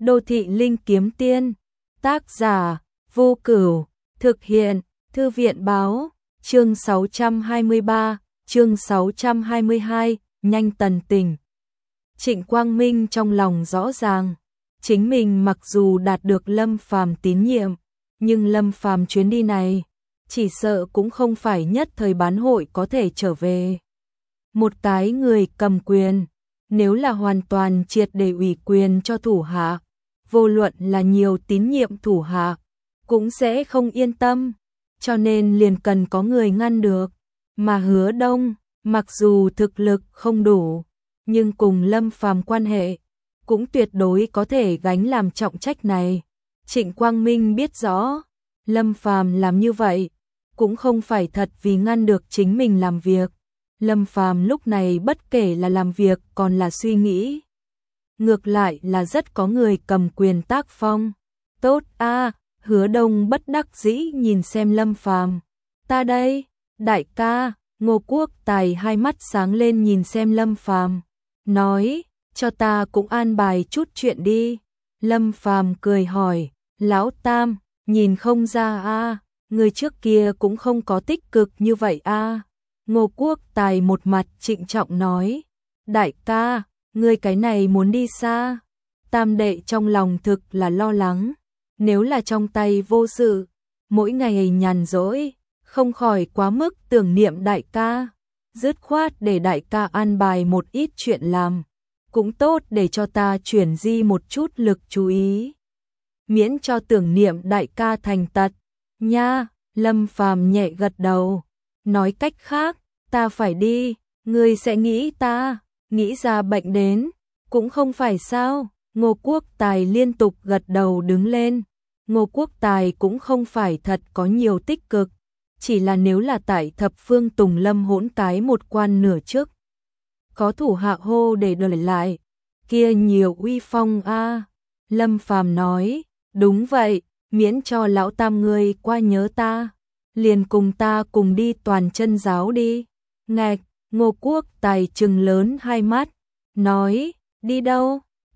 Đô thị linh kiếm tiên, tác giả, Vô Cửu, thực hiện, Thư viện báo, chương 623, chương 622, nhanh tần tình. Trịnh Quang Minh trong lòng rõ ràng, chính mình mặc dù đạt được Lâm Phàm tín nhiệm, nhưng Lâm Phàm chuyến đi này, chỉ sợ cũng không phải nhất thời bán hội có thể trở về. Một cái người cầm quyền, nếu là hoàn toàn triệt để ủy quyền cho thủ hạ, vô luận là nhiều tín nhiệm thủ hạ, cũng sẽ không yên tâm, cho nên liền cần có người ngăn được. Mà Hứa Đông, mặc dù thực lực không đủ, nhưng cùng Lâm Phàm quan hệ, cũng tuyệt đối có thể gánh làm trọng trách này. Trịnh Quang Minh biết rõ, Lâm Phàm làm như vậy, cũng không phải thật vì ngăn được chính mình làm việc. Lâm Phàm lúc này bất kể là làm việc còn là suy nghĩ, ngược lại là rất có người cầm quyền tác phong. Tốt a, Hứa Đông bất đắc dĩ nhìn xem Lâm Phàm. Ta đây, đại ca. Ngô Quốc Tài hai mắt sáng lên nhìn xem Lâm Phàm, nói, cho ta cũng an bài chút chuyện đi. Lâm Phàm cười hỏi, Lão Tam, nhìn không ra a, người trước kia cũng không có tích cực như vậy a. Ngô Quốc Tài một mặt trịnh trọng nói, đại ca, ngươi cái này muốn đi xa. Tam đệ trong lòng thực là lo lắng, nếu là trong tay vô sự, mỗi ngày nhàn rỗi, không khỏi quá mức tưởng niệm đại ca, dứt khoát để đại ca an bài một ít chuyện làm, cũng tốt để cho ta chuyển di một chút lực chú ý, miễn cho tưởng niệm đại ca thành tật. Nha, Lâm Phàm nhẹ gật đầu, nói cách khác, ta phải đi, ngươi sẽ nghĩ ta, nghĩ ra bệnh đến, cũng không phải sao. Ngô Quốc Tài liên tục gật đầu đứng lên. Ngô Quốc Tài cũng không phải thật có nhiều tích cực, chỉ là nếu là tại Thập Phương Tùng Lâm hỗn cái một quan nửa trước, có thủ hạ hô để đòi lại, kia nhiều uy phong a. Lâm Phàm nói, đúng vậy, miễn cho lão tam ngươi qua nhớ ta, liền cùng ta cùng đi toàn chân giáo đi. Ngạch, Ngô Quốc Tài trừng lớn hai mắt, nói, đi đâu?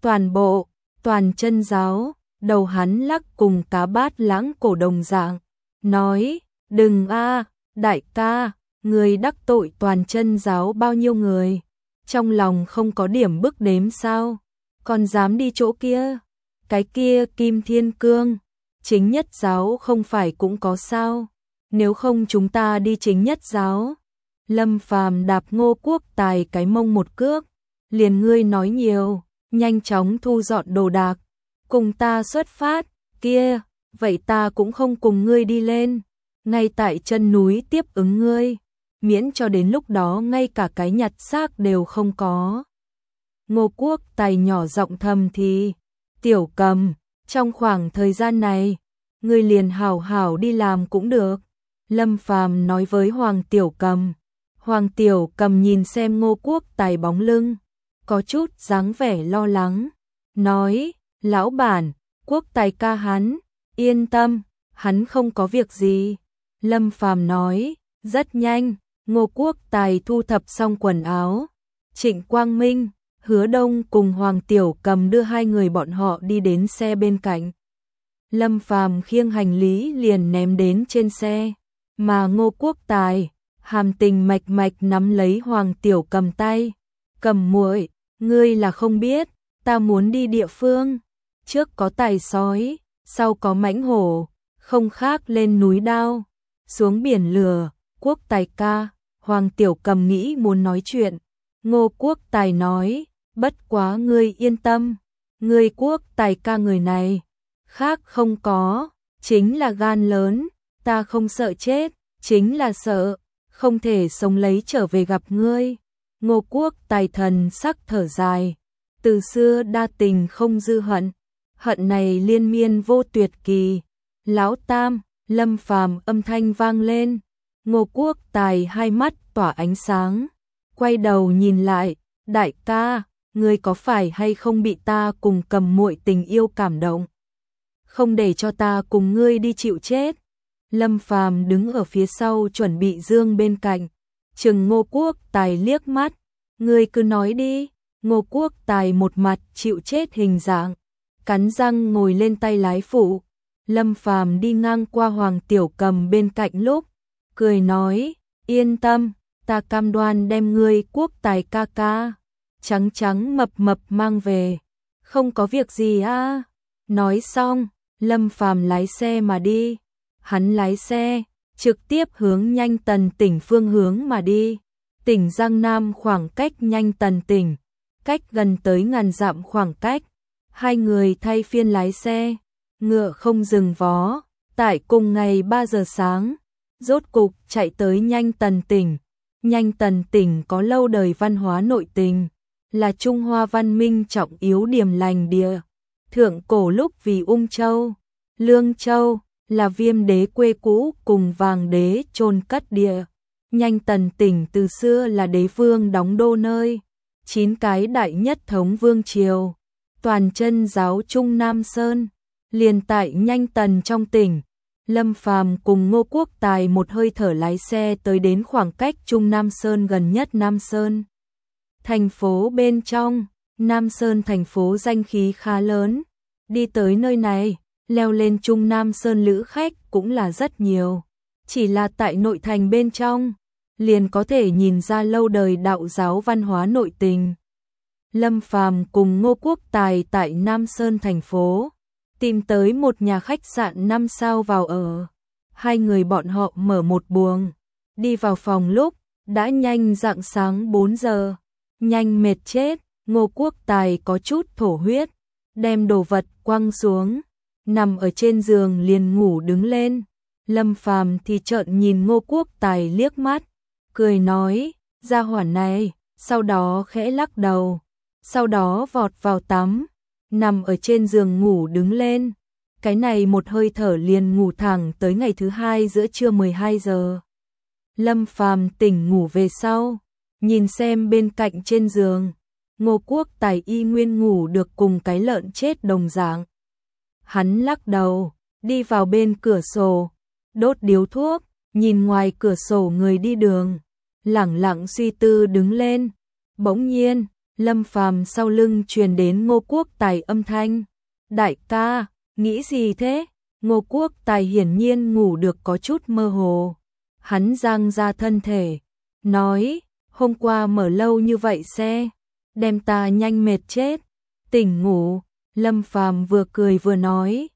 Toàn chân giáo. Đầu hắn lắc cùng cá bát lãng cổ đồng dạng, nói, đừng a, đại ca, người đắc tội toàn chân giáo bao nhiêu người, trong lòng không có điểm bức đếm sao, còn dám đi chỗ kia, cái kia Kim Thiên Cương, chính nhất giáo không phải cũng có sao, nếu không chúng ta đi chính nhất giáo. Lâm Phàm đạp Ngô Quốc Tài cái mông một cước, liền ngươi nói nhiều, nhanh chóng thu dọn đồ đạc, cùng ta xuất phát. Kia, vậy ta cũng không cùng ngươi đi lên, ngay tại chân núi tiếp ứng ngươi, miễn cho đến lúc đó ngay cả cái nhặt xác đều không có. Ngô Quốc Tài nhỏ giọng thầm thì, Tiểu Cầm, trong khoảng thời gian này, ngươi liền hảo hảo đi làm cũng được. Lâm Phàm nói với Hoàng Tiểu Cầm. Hoàng Tiểu Cầm nhìn xem Ngô Quốc Tài bóng lưng, có chút dáng vẻ lo lắng, nói, lão bản, Quốc Tài ca hắn, yên tâm, hắn không có việc gì. Lâm Phàm nói, rất nhanh, Ngô Quốc Tài thu thập xong quần áo. Trịnh Quang Minh, Hứa Đông cùng Hoàng Tiểu Cầm đưa hai người bọn họ đi đến xe bên cạnh. Lâm Phàm khiêng hành lý liền ném đến trên xe, mà Ngô Quốc Tài, hàm tình mạch mạch nắm lấy Hoàng Tiểu Cầm tay. Cầm muội, ngươi là không biết, ta muốn đi địa phương. Trước có tài sói, sau có mãnh hổ, không khác lên núi đao, xuống biển lửa. Quốc Tài ca, Hoàng Tiểu Cầm nghĩ muốn nói chuyện. Ngô Quốc Tài nói, bất quá ngươi yên tâm, ngươi Quốc Tài ca người này, khác không có, chính là gan lớn, ta không sợ chết, chính là sợ, không thể sống lấy trở về gặp ngươi. Ngô Quốc Tài thần sắc thở dài, từ xưa đa tình không dư hận, hận này liên miên vô tuyệt kỳ. Lão Tam, Lâm Phàm âm thanh vang lên. Ngô Quốc Tài hai mắt tỏa ánh sáng, quay đầu nhìn lại, đại ca, ngươi có phải hay không bị ta cùng Cầm muội tình yêu cảm động, không để cho ta cùng ngươi đi chịu chết. Lâm Phàm đứng ở phía sau chuẩn bị dương bên cạnh, chừng Ngô Quốc Tài liếc mắt, ngươi cứ nói đi. Ngô Quốc Tài một mặt chịu chết hình dạng, cắn răng ngồi lên tay lái phụ. Lâm Phàm đi ngang qua Hoàng Tiểu Cầm bên cạnh lúc, cười nói, yên tâm, ta cam đoan đem ngươi quốc tài ca ca, trắng trắng mập mập mang về, không có việc gì à. Nói xong, Lâm Phàm lái xe mà đi, hắn lái xe, trực tiếp hướng Nhanh Tần tỉnh phương hướng mà đi. Tỉnh Giang Nam khoảng cách Nhanh Tần tỉnh, cách gần tới ngàn dặm khoảng cách, hai người thay phiên lái xe, ngựa không dừng vó, tại cùng ngày 3 giờ sáng, rốt cục chạy tới Nhanh Tần tỉnh. Nhanh Tần tỉnh có lâu đời văn hóa nội tình, là Trung Hoa văn minh trọng yếu điểm lành địa. Thượng cổ lúc vì Ung Châu, Lương Châu là Viêm đế quê cũ cùng Vàng đế chôn cất địa. Nhanh Tần tỉnh từ xưa là đế vương đóng đô nơi, 9 cái đại nhất thống vương triều, toàn chân giáo Trung Nam Sơn, liền tại Nhanh Tần trong tỉnh. Lâm Phàm cùng Ngô Quốc Tài một hơi thở lái xe tới đến khoảng cách Trung Nam Sơn gần nhất Nam Sơn. Thành phố bên trong, Nam Sơn thành phố danh khí khá lớn, đi tới nơi này, leo lên Trung Nam Sơn lữ khách cũng là rất nhiều. Chỉ là tại nội thành bên trong, liền có thể nhìn ra lâu đời đạo giáo văn hóa nội tình. Lâm Phàm cùng Ngô Quốc Tài tại Nam Sơn thành phố, tìm tới một nhà khách sạn 5 sao vào ở. Hai người bọn họ mở một buồng, đi vào phòng lúc, đã nhanh rạng sáng 4 giờ. Nhanh mệt chết, Ngô Quốc Tài có chút thổ huyết, đem đồ vật quăng xuống, nằm ở trên giường liền ngủ đứng lên. Lâm Phàm thì trợn nhìn Ngô Quốc Tài liếc mắt, cười nói, gia hỏa này, sau đó khẽ lắc đầu, sau đó vọt vào tắm, nằm ở trên giường ngủ đứng lên. Cái này một hơi thở liền ngủ thẳng tới ngày thứ hai giữa trưa 12 giờ. Lâm Phàm tỉnh ngủ về sau, nhìn xem bên cạnh trên giường, Ngô Quốc Tài y nguyên ngủ được cùng cái lợn chết đồng dạng. Hắn lắc đầu, đi vào bên cửa sổ, đốt điếu thuốc, nhìn ngoài cửa sổ người đi đường, lẳng lặng suy tư đứng lên. Bỗng nhiên, Lâm Phàm sau lưng truyền đến Ngô Quốc Tài âm thanh, đại ca, nghĩ gì thế? Ngô Quốc Tài hiển nhiên ngủ được có chút mơ hồ. Hắn giang ra thân thể, nói, hôm qua mở lâu như vậy xe, đem ta nhanh mệt chết. Tỉnh ngủ, Lâm Phàm vừa cười vừa nói,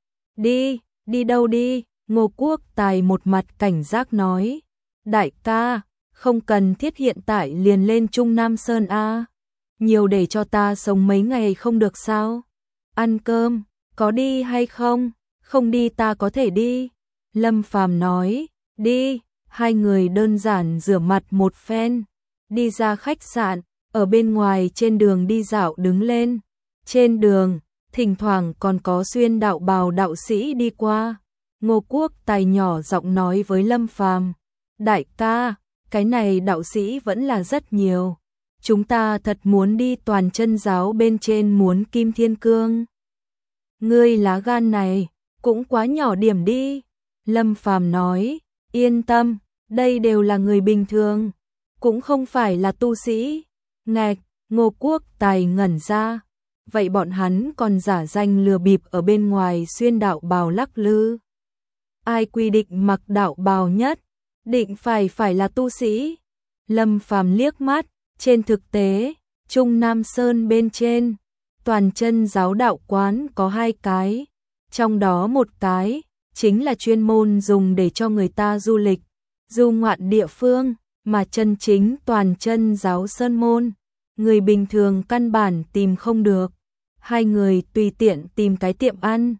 đi đâu đi? Ngô Quốc Tài một mặt cảnh giác nói, đại ca, không cần thiết hiện tại liền lên Trung Nam Sơn a, nhiều để cho ta sống mấy ngày không được sao? Ăn cơm, có đi hay không? Không đi ta có thể đi. Lâm Phàm nói, đi. Hai người đơn giản rửa mặt một phen, đi ra khách sạn, ở bên ngoài trên đường đi dạo đứng lên. Trên đường, thỉnh thoảng còn có xuyên đạo bào đạo sĩ đi qua. Ngô Quốc Tài nhỏ giọng nói với Lâm Phàm, đại ca, cái này đạo sĩ vẫn là rất nhiều. Chúng ta thật muốn đi toàn chân giáo bên trên muốn Kim Thiên Cương. Ngươi lá gan này, cũng quá nhỏ điểm đi. Lâm Phàm nói, yên tâm, đây đều là người bình thường, cũng không phải là tu sĩ. Ngạch, Ngô Quốc Tài ngẩn ra, vậy bọn hắn còn giả danh lừa bịp ở bên ngoài xuyên đạo bào lắc lư. Ai quy định mặc đạo bào nhất, định phải là tu sĩ? Lâm Phàm liếc mắt, trên thực tế, Trung Nam Sơn bên trên, toàn chân giáo đạo quán có 2 cái, trong đó một cái chính là chuyên môn dùng để cho người ta du lịch, du ngoạn địa phương, mà chân chính toàn chân giáo sơn môn, người bình thường căn bản tìm không được. Hai người tùy tiện tìm cái tiệm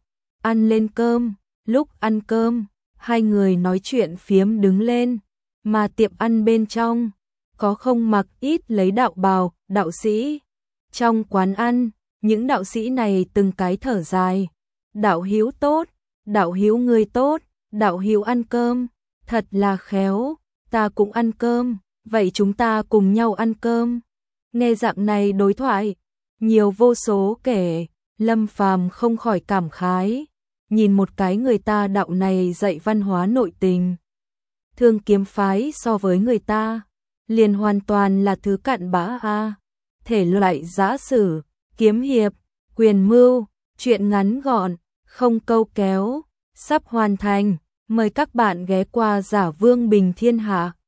ăn lên cơm, lúc ăn cơm, hai người nói chuyện phiếm đứng lên, mà tiệm ăn bên trong có không mặc ít lấy đạo bào, đạo sĩ. Trong quán ăn, những đạo sĩ này từng cái thở dài, đạo hữu tốt, đạo hữu người tốt, đạo hữu ăn cơm, thật là khéo, ta cũng ăn cơm, vậy chúng ta cùng nhau ăn cơm. Nghe dạng này đối thoại, nhiều vô số kể, Lâm Phàm không khỏi cảm khái, nhìn một cái người ta đạo này dạy văn hóa nội tình. Thương kiếm phái so với người ta, liền hoàn toàn là thứ cặn bã a. Thể loại giã sử, kiếm hiệp, quyền mưu, Chuyện ngắn gọn, không câu kéo, sắp hoàn thành. Mời các bạn ghé qua Giả Vương Bình Thiên Hạ.